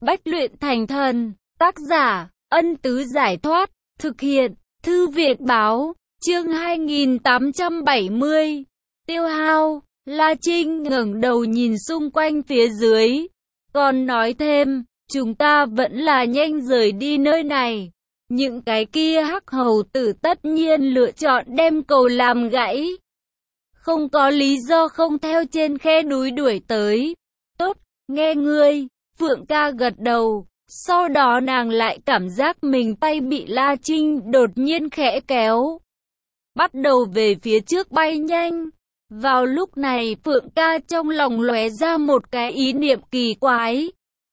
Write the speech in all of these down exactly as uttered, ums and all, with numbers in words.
Bách luyện thành thần, tác giả, Ân Tứ Giải Thoát, thực hiện, Thư viện Báo, chương hai nghìn tám trăm bảy mươi. Tiêu hao, La Trinh ngẩng đầu nhìn xung quanh phía dưới, còn nói thêm, chúng ta vẫn là nhanh rời đi nơi này. Những cái kia hắc hầu tử tất nhiên lựa chọn đem cầu làm gãy. Không có lý do không theo trên khe núi đuổi tới. Tốt, nghe ngươi. Phượng ca gật đầu, sau đó nàng lại cảm giác mình tay bị La Trinh đột nhiên khẽ kéo. Bắt đầu về phía trước bay nhanh. Vào lúc này Phượng ca trong lòng lóe ra một cái ý niệm kỳ quái.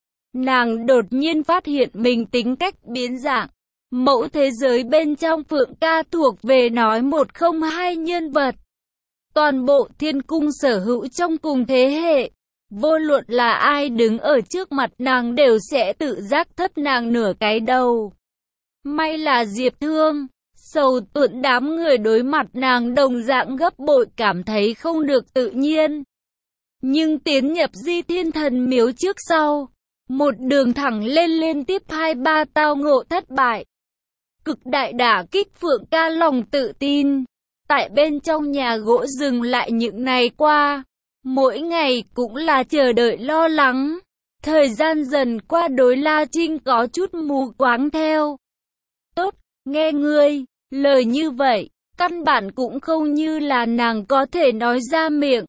Nàng đột nhiên phát hiện mình tính cách biến dạng. Mẫu thế giới bên trong Phượng ca thuộc về nói một không hai nhân vật. Toàn bộ thiên cung sở hữu trong cùng thế hệ. Vô luận là ai đứng ở trước mặt nàng đều sẽ tự giác thấp nàng nửa cái đầu. May là Diệp Thương, Sầu Tuẫn đám người đối mặt nàng đồng dạng gấp bội cảm thấy không được tự nhiên. Nhưng tiến nhập Di Thiên Thần Miếu trước sau, một đường thẳng lên liên tiếp hai ba tao ngộ thất bại. Cực đại đả kích Phượng ca lòng tự tin. Tại bên trong nhà gỗ dừng lại những ngày qua. Mỗi ngày cũng là chờ đợi lo lắng. Thời gian dần qua đối La Trinh có chút mù quáng theo. Tốt, nghe ngươi, lời như vậy, căn bản cũng không như là nàng có thể nói ra miệng.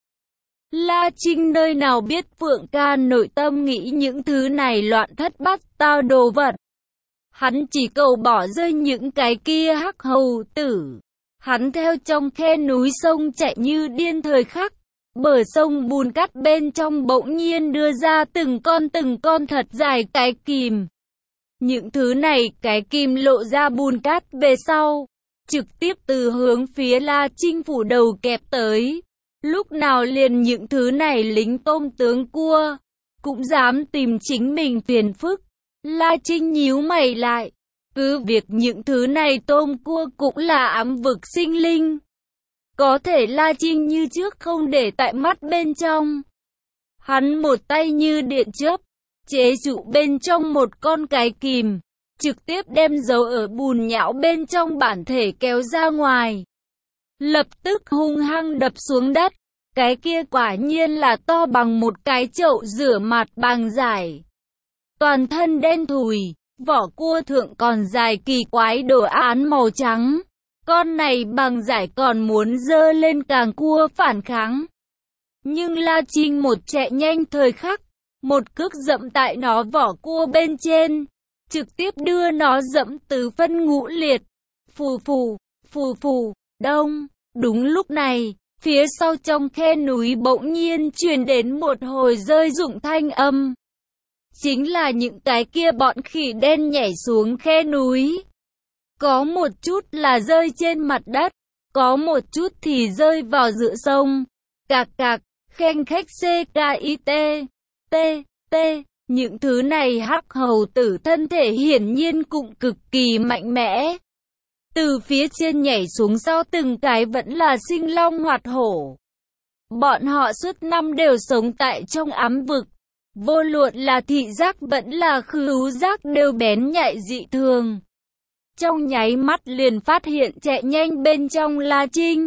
La Trinh nơi nào biết Phượng ca nội tâm nghĩ những thứ này loạn thất bát tao đồ vật. Hắn chỉ cầu bỏ rơi những cái kia hắc hầu tử. Hắn theo trong khe núi sông chạy như điên thời khắc. Bờ sông bùn cát bên trong bỗng nhiên đưa ra từng con từng con thật dài cái kìm. Những thứ này cái kìm lộ ra bùn cát về sau. Trực tiếp từ hướng phía La Trinh phủ đầu kẹp tới. Lúc nào liền những thứ này lính tôm tướng cua. Cũng dám tìm chính mình phiền phức. La Trinh nhíu mày lại. Cứ việc những thứ này tôm cua cũng là ám vực sinh linh. Có thể La Trinh như trước không để tại mắt bên trong. Hắn một tay như điện chớp, chế trụ bên trong một con cái kìm, trực tiếp đem dấu ở bùn nhão bên trong bản thể kéo ra ngoài. Lập tức hung hăng đập xuống đất, cái kia quả nhiên là to bằng một cái chậu rửa mặt bằng giải. Toàn thân đen thùi, vỏ cua thượng còn dài kỳ quái đồ án màu trắng. Con này bằng giải còn muốn dơ lên càng cua phản kháng. Nhưng La Trinh một chạy nhanh thời khắc, một cước dẫm tại nó vỏ cua bên trên, trực tiếp đưa nó dẫm tứ phân ngũ liệt. Phù phù, phù phù, đông. Đúng lúc này, phía sau trong khe núi bỗng nhiên truyền đến một hồi rơi rụng thanh âm. Chính là những cái kia bọn khỉ đen nhảy xuống khe núi. Có một chút là rơi trên mặt đất, có một chút thì rơi vào giữa sông. Cạc cạc, khen khách xê ca i tê, t, t, những thứ này hắc hầu tử thân thể hiển nhiên cũng cực kỳ mạnh mẽ. Từ phía trên nhảy xuống sau từng cái vẫn là sinh long hoạt hổ. Bọn họ suốt năm đều sống tại trong ám vực. Vô luận là thị giác vẫn là khứu giác đều bén nhạy dị thường. Trong nháy mắt liền phát hiện chạy nhanh bên trong La Trinh.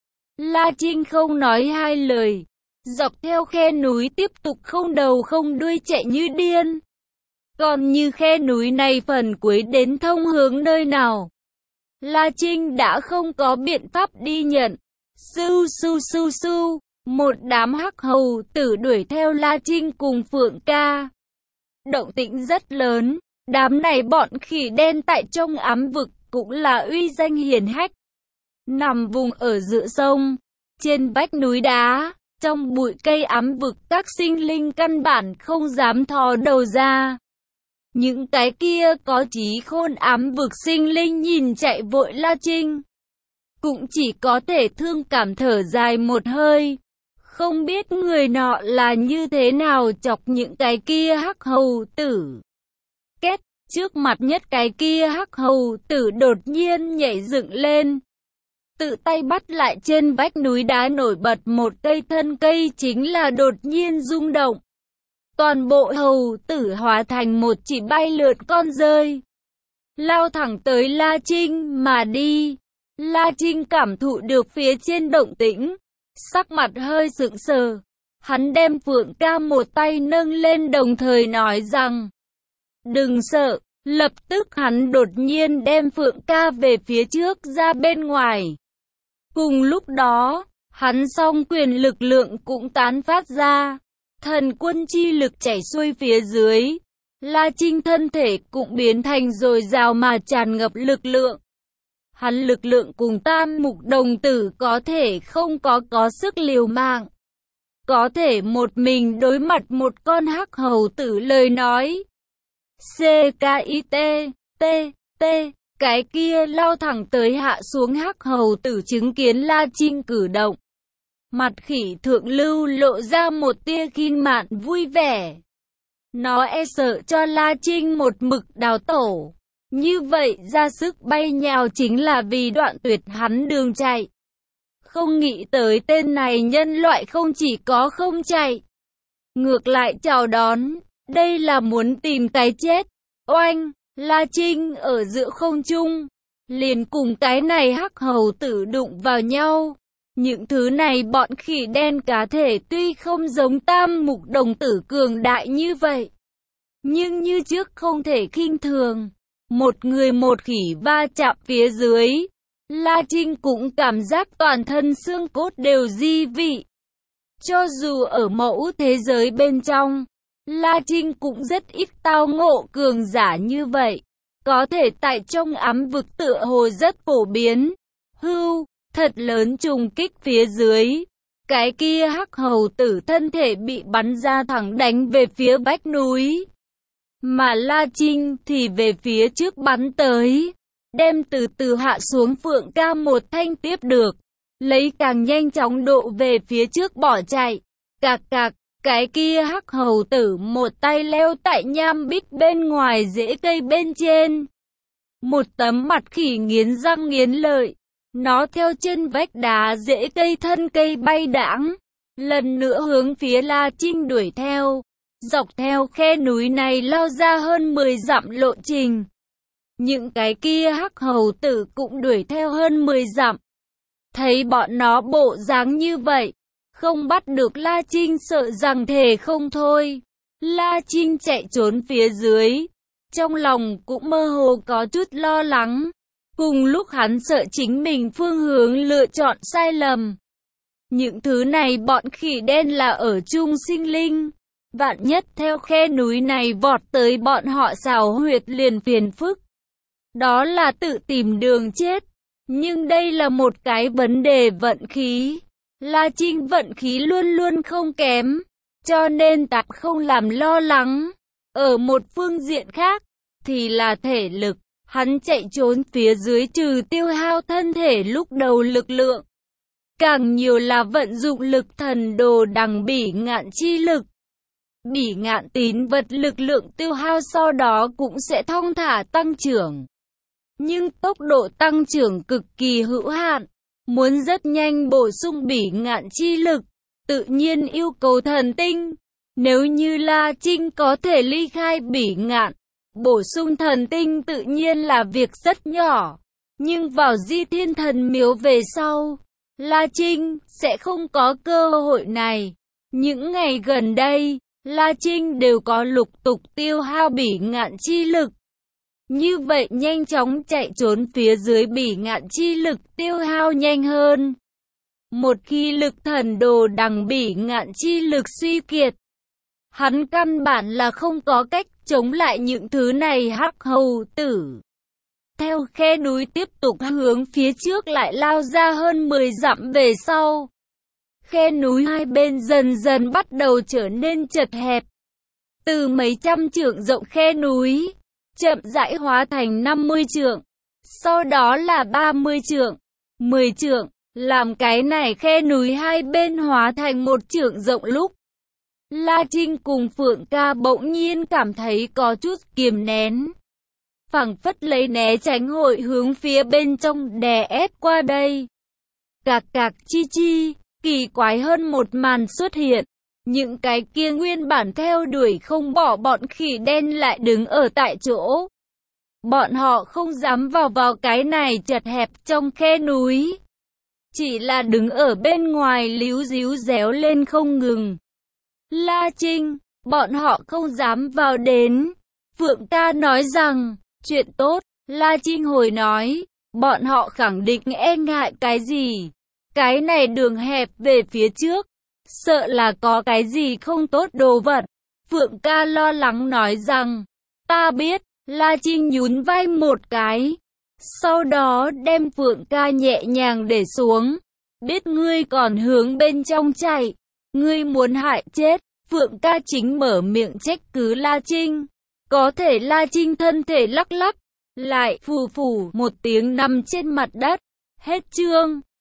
La Trinh không nói hai lời. Dọc theo khe núi tiếp tục không đầu không đuôi chạy như điên. Còn như khe núi này phần cuối đến thông hướng nơi nào. La Trinh đã không có biện pháp đi nhận. Su su su su. Một đám hắc hầu tử đuổi theo La Trinh cùng Phượng ca. Động tĩnh rất lớn. Đám này bọn khỉ đen tại trong ám vực cũng là uy danh hiển hách. Nằm vùng ở giữa sông, trên vách núi đá, trong bụi cây ám vực các sinh linh căn bản không dám thò đầu ra. Những cái kia có trí khôn ám vực sinh linh nhìn chạy vội La Trinh. Cũng chỉ có thể thương cảm thở dài một hơi. Không biết người nọ là như thế nào chọc những cái kia hắc hầu tử. Kết. Trước mặt nhất cái kia hắc hầu tử đột nhiên nhảy dựng lên. Tự tay bắt lại trên vách núi đá nổi bật một cây thân cây chính là đột nhiên rung động. toàn bộ hầu tử hóa thành một chỉ bay lượn con dơi, lao thẳng tới La Trinh mà đi. La Trinh cảm thụ được phía trên động tĩnh, sắc mặt hơi sững sờ. Hắn đem Phượng Ca một tay nâng lên đồng thời nói rằng, đừng sợ. Lập tức hắn đột nhiên đem Phượng Ca về phía trước ra bên ngoài. Cùng lúc đó, hắn song quyền lực lượng cũng tán phát ra, thần quân chi lực chảy xuôi phía dưới. La Trinh thân thể cũng biến thành dồi dào mà tràn ngập lực lượng. Hắn lực lượng cùng Tam Mục Đồng Tử có thể không có có sức liều mạng, có thể một mình đối mặt một con hắc hầu tử. Lời nói C K I T T T, cái kia lao thẳng tới hạ xuống hắc hầu tử chứng kiến La Trinh cử động, mặt khỉ thượng lưu lộ ra một tia khinh mạn vui vẻ. Nó e sợ cho La Trinh một mực đào tổ, như vậy ra sức bay nhào chính là vì đoạn tuyệt hắn đường chạy. Không nghĩ tới tên này nhân loại không chỉ có không chạy, ngược lại chào đón, đây là muốn tìm cái chết. Oanh, La Trinh ở giữa không trung, liền cùng cái này hắc hầu tử đụng vào nhau. Những thứ này bọn khỉ đen cá thể tuy không giống Tam Mục Đồng Tử cường đại như vậy, nhưng như trước không thể khinh thường. Một người một khỉ va chạm phía dưới, La Trinh cũng cảm giác toàn thân xương cốt đều di vị. Cho dù ở mẫu thế giới bên trong, La Trinh cũng rất ít tao ngộ cường giả như vậy. Có thể tại trong ám vực tựa hồ rất phổ biến. Hưu, thật lớn trùng kích phía dưới. Cái kia hắc hầu tử thân thể bị bắn ra thẳng đánh về phía vách núi. Mà La Trinh thì về phía trước bắn tới, đem từ từ hạ xuống Phượng Ca một thanh tiếp được, lấy càng nhanh chóng độ về phía trước bỏ chạy. Cạc cạc, cái kia hắc hầu tử một tay leo tại nham bích bên ngoài rễ cây bên trên. Một tấm mặt khỉ nghiến răng nghiến lợi, nó theo chân vách đá rễ cây thân cây bay đãng, lần nữa hướng phía La Trinh đuổi theo. Dọc theo khe núi này lao ra hơn mười dặm lộ trình. Những cái kia hắc hầu tử cũng đuổi theo hơn mười dặm. Thấy bọn nó bộ dáng như vậy, không bắt được La Trinh sợ rằng thề không thôi. La Trinh chạy trốn phía dưới, trong lòng cũng mơ hồ có chút lo lắng. Cùng lúc hắn sợ chính mình phương hướng lựa chọn sai lầm. Những thứ này bọn khỉ đen là ở chung sinh linh. Vạn nhất theo khe núi này vọt tới bọn họ xào huyệt liền phiền phức. Đó là tự tìm đường chết. Nhưng đây là một cái vấn đề vận khí. La Trinh vận khí luôn luôn không kém, cho nên tạm không làm lo lắng. Ở một phương diện khác, thì là thể lực. Hắn chạy trốn phía dưới trừ tiêu hao thân thể lúc đầu lực lượng, càng nhiều là vận dụng lực thần đồ đằng bỉ ngạn chi lực. Bỉ ngạn tín vật lực lượng tiêu hao sau đó cũng sẽ thong thả tăng trưởng. Nhưng tốc độ tăng trưởng cực kỳ hữu hạn. Muốn rất nhanh bổ sung bỉ ngạn chi lực, tự nhiên yêu cầu thần tinh. Nếu như La Trinh có thể ly khai bỉ ngạn, bổ sung thần tinh tự nhiên là việc rất nhỏ. Nhưng vào Di Thiên Thần Miếu về sau, La Trinh sẽ không có cơ hội này. Những ngày gần đây, La Trinh đều có lục tục tiêu hao bỉ ngạn chi lực. Như vậy nhanh chóng chạy trốn phía dưới bỉ ngạn chi lực tiêu hao nhanh hơn. Một khi lực thần đồ đằng bỉ ngạn chi lực suy kiệt, hắn căn bản là không có cách chống lại những thứ này hắc hầu tử. Theo khe núi tiếp tục hướng phía trước lại lao ra hơn mười dặm về sau. Khe núi hai bên dần dần bắt đầu trở nên chật hẹp. Từ mấy trăm trượng rộng khe núi, chậm rãi hóa thành năm mươi trượng, sau đó là ba mươi trượng, mười trượng, làm cái này khe núi hai bên hóa thành một trượng rộng lúc. La Trinh cùng Phượng Ca bỗng nhiên cảm thấy có chút kiềm nén. Phảng phất lấy né tránh hội hướng phía bên trong đè ép qua đây. Cạc cạc chi chi, kỳ quái hơn một màn xuất hiện. Những cái kia nguyên bản theo đuổi không bỏ bọn khỉ đen lại đứng ở tại chỗ. Bọn họ không dám vào vào cái này chật hẹp trong khe núi. Chỉ là đứng ở bên ngoài líu díu réo lên không ngừng. La Trinh, bọn họ không dám vào đến. Phượng ca nói rằng, chuyện tốt. La Trinh hồi nói, bọn họ khẳng định e ngại cái gì. Cái này đường hẹp về phía trước. Sợ là có cái gì không tốt đồ vật. Phượng ca lo lắng nói rằng, ta biết. La Trinh nhún vai một cái. Sau đó đem Phượng ca nhẹ nhàng để xuống. Biết ngươi còn hướng bên trong chạy. Ngươi muốn hại chết. Phượng ca chính mở miệng trách cứ La Trinh. Có thể La Trinh thân thể lắc lắc. Lại phù phù một tiếng nằm trên mặt đất. Hết chương.